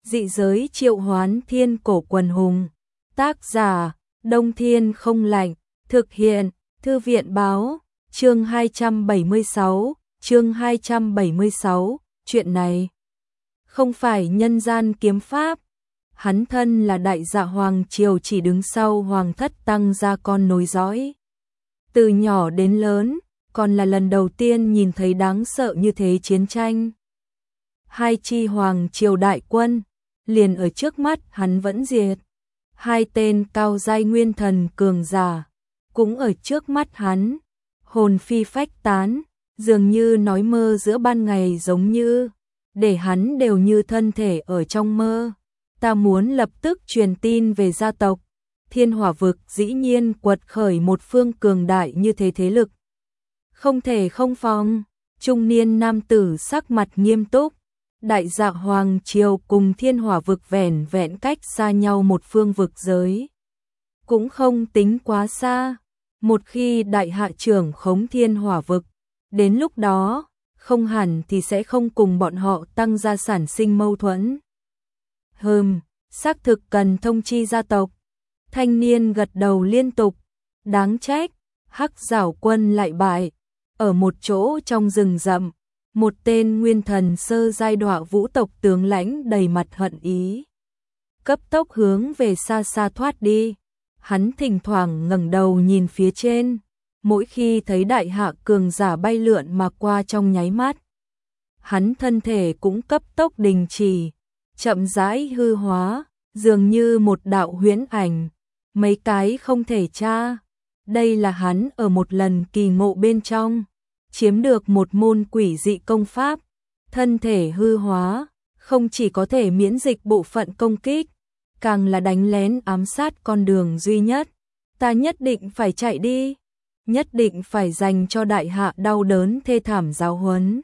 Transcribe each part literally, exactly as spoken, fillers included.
Dị giới triệu hoán thiên cổ quần hùng. Tác giả, Đông Thiên Không Lạnh. Thực hiện, Thư viện báo. Chương hai trăm bảy mươi sáu. Chương hai trăm bảy mươi sáu. Chuyện này không phải nhân gian kiếm pháp. Hắn thân là đại dạ hoàng triều chỉ đứng sau hoàng thất tăng gia con nối dõi. Từ nhỏ đến lớn, còn là lần đầu tiên nhìn thấy đáng sợ như thế chiến tranh. Hai chi hoàng triều đại quân, liền ở trước mắt hắn vẫn diệt. Hai tên cao giai nguyên thần cường giả, cũng ở trước mắt hắn, hồn phi phách tán, dường như nói mơ giữa ban ngày giống như, để hắn đều như thân thể ở trong mơ. Ta muốn lập tức truyền tin về gia tộc, Thiên Hỏa vực dĩ nhiên quật khởi một phương cường đại như thế thế lực. Không thể không phòng, trung niên nam tử sắc mặt nghiêm túc, đại dạ hoàng triều cùng Thiên Hỏa vực vẻn vẹn cách xa nhau một phương vực giới. Cũng không tính quá xa, một khi đại hạ trưởng khống Thiên Hỏa vực, đến lúc đó, không hẳn thì sẽ không cùng bọn họ tăng gia sản sinh mâu thuẫn. Hừm, xác thực cần thông chi gia tộc. Thanh niên gật đầu liên tục, đáng trách, Hắc Giảo quân lại bại, ở một chỗ trong rừng rậm, một tên nguyên thần sơ giai đọa vũ tộc tướng lãnh đầy mặt hận ý. Cấp tốc hướng về xa xa thoát đi, hắn thỉnh thoảng ngẩng đầu nhìn phía trên, mỗi khi thấy đại hạ cường giả bay lượn mà qua trong nháy mắt. Hắn thân thể cũng cấp tốc đình chỉ, chậm rãi hư hóa, dường như một đạo huyễn ảnh, mấy cái không thể tra. Đây là hắn ở một lần kỳ ngộ bên trong, chiếm được một môn quỷ dị công pháp, thân thể hư hóa, không chỉ có thể miễn dịch bộ phận công kích, càng là đánh lén ám sát con đường duy nhất. Ta nhất định phải chạy đi, nhất định phải dành cho đại hạ đau đớn thê thảm giáo huấn.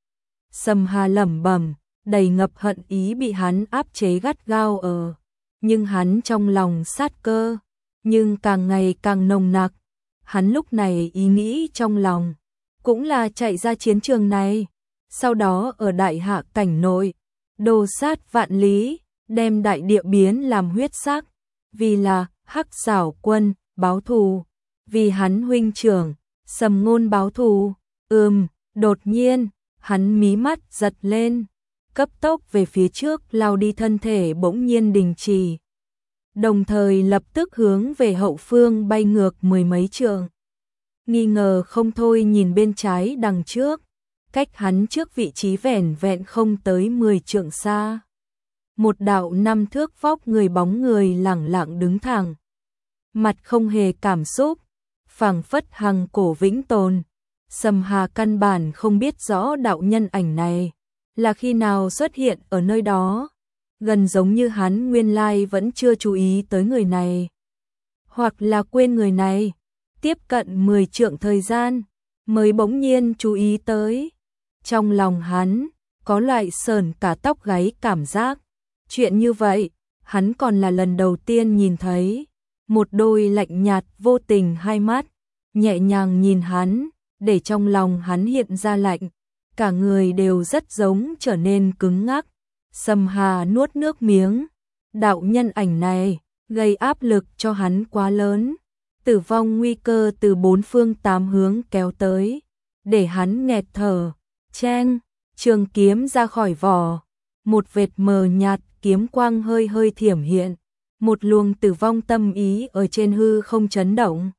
Sầm Hà lẩm bẩm, đầy ngập hận ý bị hắn áp chế gắt gao ở, nhưng hắn trong lòng sát cơ, nhưng càng ngày càng nồng nặc. Hắn lúc này ý nghĩ trong lòng, cũng là chạy ra chiến trường này, sau đó ở đại hạ cảnh nội, đồ sát vạn lý, đem đại địa biến làm huyết sắc, vì là Hắc Giảo quân, báo thù, vì hắn huynh trưởng, Sầm Ngôn báo thù. Ừm, đột nhiên, hắn mí mắt giật lên, cấp tốc về phía trước lao đi, thân thể bỗng nhiên đình chỉ, đồng thời lập tức hướng về hậu phương bay ngược mười mấy trượng. Nghi ngờ không thôi nhìn bên trái đằng trước, cách hắn trước vị trí vẻn vẹn không tới mười trượng xa. Một đạo năm thước vóc người bóng người lẳng lặng đứng thẳng, mặt không hề cảm xúc, phảng phất hằng cổ vĩnh tồn. Sầm Hà căn bản không biết rõ đạo nhân ảnh này là khi nào xuất hiện ở nơi đó, gần giống như hắn nguyên lai vẫn chưa chú ý tới người này, hoặc là quên người này, tiếp cận mười trượng thời gian mới bỗng nhiên chú ý tới. Trong lòng hắn có loại sờn cả tóc gáy cảm giác, chuyện như vậy hắn còn là lần đầu tiên nhìn thấy. Một đôi lạnh nhạt vô tình hai mắt nhẹ nhàng nhìn hắn, để trong lòng hắn hiện ra lạnh, cả người đều rất giống trở nên cứng ngắc. Sầm Hà nuốt nước miếng, đạo nhân ảnh này gây áp lực cho hắn quá lớn, tử vong nguy cơ từ bốn phương tám hướng kéo tới, để hắn nghẹt thở. Cheng, trường kiếm ra khỏi vỏ, một vệt mờ nhạt kiếm quang hơi hơi thiểm hiện, một luồng tử vong tâm ý ở trên hư không chấn động.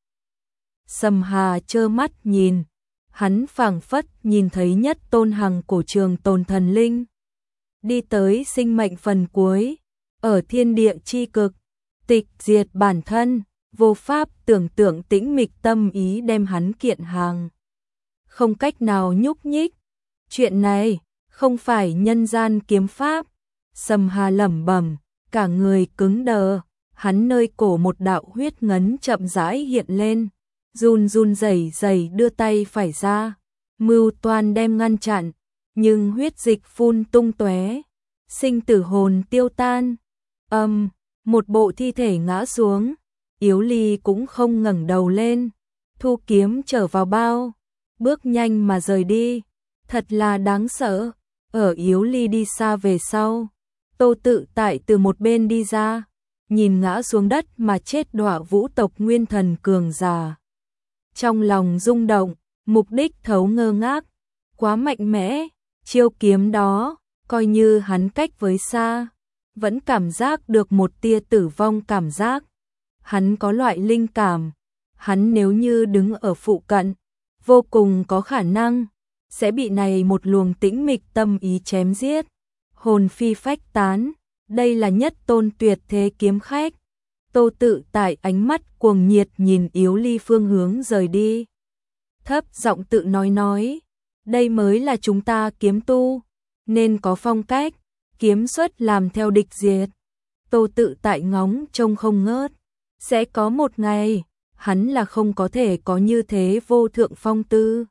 Sầm Hà trơ mắt nhìn, hắn phảng phất nhìn thấy nhất tôn hằng cổ trường tồn thần linh, đi tới sinh mệnh phần cuối, ở thiên địa chi cực, tịch diệt bản thân, vô pháp tưởng tượng tĩnh mịch tâm ý đem hắn kiện hàng, không cách nào nhúc nhích. Chuyện này không phải nhân gian kiếm pháp. Sầm Hà lẩm bẩm, cả người cứng đờ, hắn nơi cổ một đạo huyết ngấn chậm rãi hiện lên, run run rẩy rẩy đưa tay phải ra, mưu toan đem ngăn chặn, nhưng huyết dịch phun tung tóe, sinh tử hồn tiêu tan. Âm, um, một bộ thi thể ngã xuống, Yếu Ly cũng không ngẩng đầu lên, thu kiếm trở vào bao, bước nhanh mà rời đi. Thật là đáng sợ. Ở Yếu Ly đi xa về sau, Tô Tự Tại từ một bên đi ra, nhìn ngã xuống đất mà chết đọa vũ tộc nguyên thần cường giả. Trong lòng rung động, mục đích thấu ngơ ngác, quá mạnh mẽ, chiêu kiếm đó, coi như hắn cách với xa, vẫn cảm giác được một tia tử vong cảm giác. Hắn có loại linh cảm, hắn nếu như đứng ở phụ cận, vô cùng có khả năng sẽ bị này một luồng tĩnh mịch tâm ý chém giết, hồn phi phách tán. Đây là nhất tôn tuyệt thế kiếm khách. Tô Tự Tại ánh mắt cuồng nhiệt nhìn Yếu Ly phương hướng rời đi, thấp giọng tự nói nói, đây mới là chúng ta kiếm tu, nên có phong cách, kiếm xuất làm theo địch diệt. Tô Tự Tại ngóng trông không ngớt, sẽ có một ngày, hắn là không có thể có như thế vô thượng phong tư.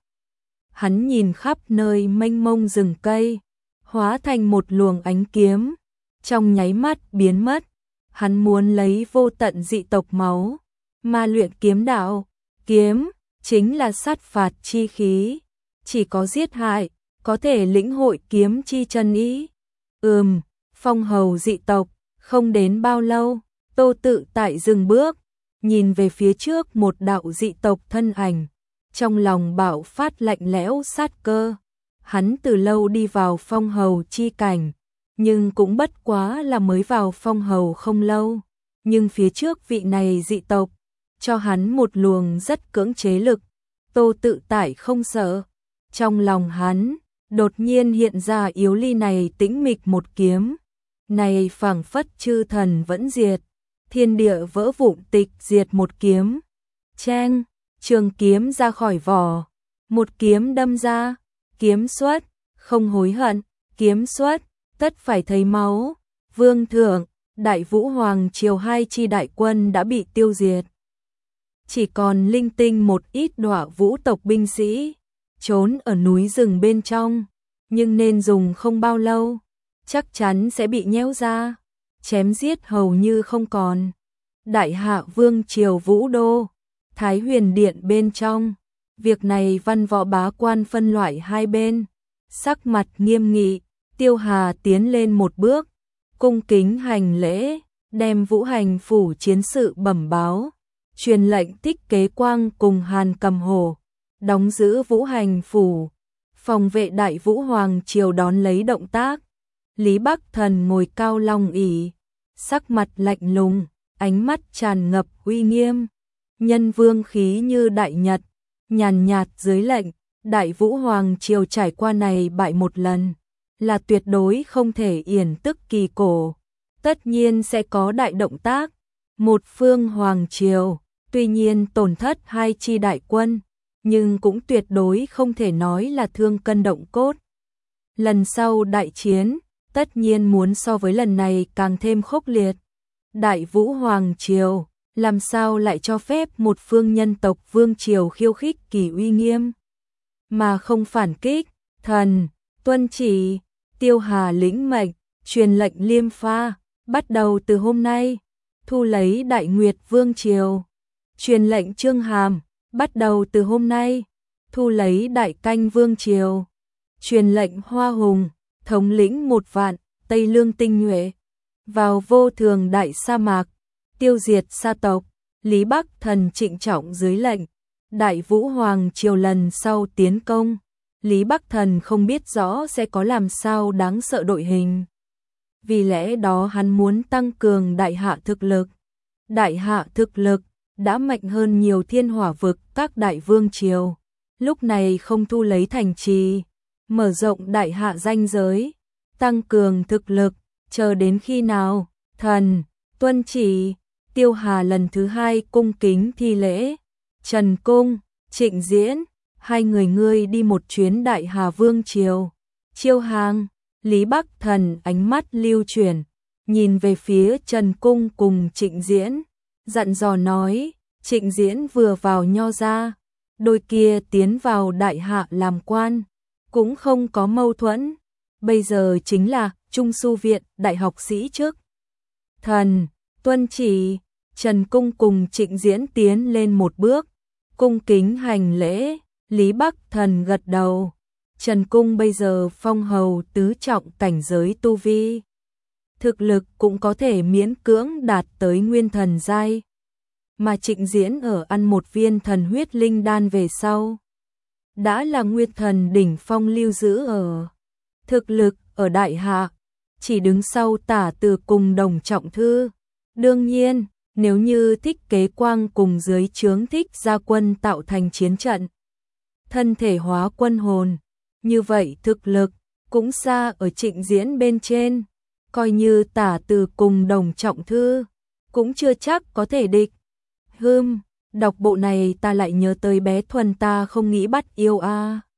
Hắn nhìn khắp nơi mênh mông rừng cây, hóa thành một luồng ánh kiếm, trong nháy mắt biến mất. Hắn muốn lấy vô tận dị tộc máu mà luyện kiếm đạo. Kiếm chính là sát phạt chi khí, chỉ có giết hại có thể lĩnh hội kiếm chi chân ý. Ừm, phong hầu dị tộc. Không đến bao lâu, Tô Tự Tại dừng bước, nhìn về phía trước một đạo dị tộc thân ảnh, trong lòng bạo phát lạnh lẽo sát cơ. Hắn từ lâu đi vào phong hầu chi cảnh, nhưng cũng bất quá là mới vào phong hầu không lâu. Nhưng phía trước vị này dị tộc, cho hắn một luồng rất cưỡng chế lực. Tô Tự Tại không sợ. Trong lòng hắn, đột nhiên hiện ra Yếu Ly này tĩnh mịch một kiếm. Này phảng phất chư thần vẫn diệt, thiên địa vỡ vụn tịch diệt một kiếm. Cheng, trường kiếm ra khỏi vỏ, một kiếm đâm ra, kiếm xuất, không hối hận, kiếm xuất, tất phải thấy máu. Vương thượng, Đại Vũ Hoàng triều hai chi đại quân đã bị tiêu diệt. Chỉ còn linh tinh một ít đọa vũ tộc binh sĩ, trốn ở núi rừng bên trong, nhưng nên dùng không bao lâu, chắc chắn sẽ bị nhéo ra, chém giết hầu như không còn. Đại Hạ Vương triều Vũ Đô, Thái Huyền Điện bên trong, việc này văn võ bá quan phân loại hai bên, sắc mặt nghiêm nghị. Tiêu Hà tiến lên một bước, cung kính hành lễ, đem Vũ Hành phủ chiến sự bẩm báo, truyền lệnh Thích Kế Quang cùng Hàn Cầm Hổ đóng giữ Vũ Hành phủ, phòng vệ Đại Vũ Hoàng triều đón lấy động tác. Lý Bắc Thần ngồi cao long ỷ, sắc mặt lạnh lùng, ánh mắt tràn ngập uy nghiêm, nhân vương khí như đại nhật, nhàn nhạt dưới lệnh. Đại Vũ Hoàng triều trải qua này bại một lần, là tuyệt đối không thể yển tức kỳ cổ, tất nhiên sẽ có đại động tác. Một phương hoàng triều, tuy nhiên tổn thất hai chi đại quân, nhưng cũng tuyệt đối không thể nói là thương cân động cốt. Lần sau đại chiến, tất nhiên muốn so với lần này càng thêm khốc liệt. Đại Vũ Hoàng triều, làm sao lại cho phép một phương nhân tộc vương triều khiêu khích kỳ uy nghiêm, mà không phản kích? Thần, tuân chỉ. Tiêu Hà lĩnh mệnh, truyền lệnh Liêm Pha, bắt đầu từ hôm nay, thu lấy Đại Nguyệt Vương triều. Truyền lệnh Trương Hàm, bắt đầu từ hôm nay, thu lấy Đại Canh Vương triều. Truyền lệnh Hoa Hùng, thống lĩnh một vạn Tây Lương tinh nhuệ, vào vô thường đại sa mạc, tiêu diệt sa tộc. Lý Bắc Thần trịnh trọng dưới lệnh. Đại Vũ Hoàng triều lần sau tiến công, Lý Bắc Thần không biết rõ sẽ có làm sao đáng sợ đội hình. Vì lẽ đó hắn muốn tăng cường Đại Hạ thực lực. Đại Hạ thực lực đã mạnh hơn nhiều thiên hỏa vực các đại vương triều. Lúc này không thu lấy thành trì, mở rộng Đại Hạ ranh giới, tăng cường thực lực, chờ đến khi nào? Thần, tuân chỉ. Tiêu Hà lần thứ hai cung kính thi lễ. Trần Cung, Trịnh Diễn, hai người ngươi đi một chuyến Đại Hà Vương triều. Chiêu hàng. Lý Bắc Thần ánh mắt lưu chuyển, nhìn về phía Trần Cung cùng Trịnh Diễn, dặn dò nói. Trịnh Diễn vừa vào Nho gia, đôi kia tiến vào Đại Hạ làm quan, cũng không có mâu thuẫn, bây giờ chính là Trung Su viện đại học sĩ trước. Thần, tuân chỉ. Trần Cung cùng Trịnh Diễn tiến lên một bước, cung kính hành lễ. Lý Bắc Thần gật đầu. Trần Cung bây giờ phong hầu tứ trọng cảnh giới tu vi, thực lực cũng có thể miễn cưỡng đạt tới nguyên thần giai. Mà Trịnh Diễn ở ăn một viên thần huyết linh đan về sau, đã là nguyên thần đỉnh phong lưu giữ ở. Thực lực ở đại hạ, chỉ đứng sau Tả Từ cùng Đồng Trọng Thư. Đương nhiên, nếu như Thích Kế Quang cùng dưới trướng Thích Gia Quân tạo thành chiến trận, thân thể hóa quân hồn, như vậy thực lực cũng xa ở Trịnh Diễn bên trên, coi như Tả Từ cùng Đồng Trọng Thư, cũng chưa chắc có thể địch. Hừm, đọc bộ này ta lại nhớ tới bé Thuần ta không nghĩ bắt yêu a.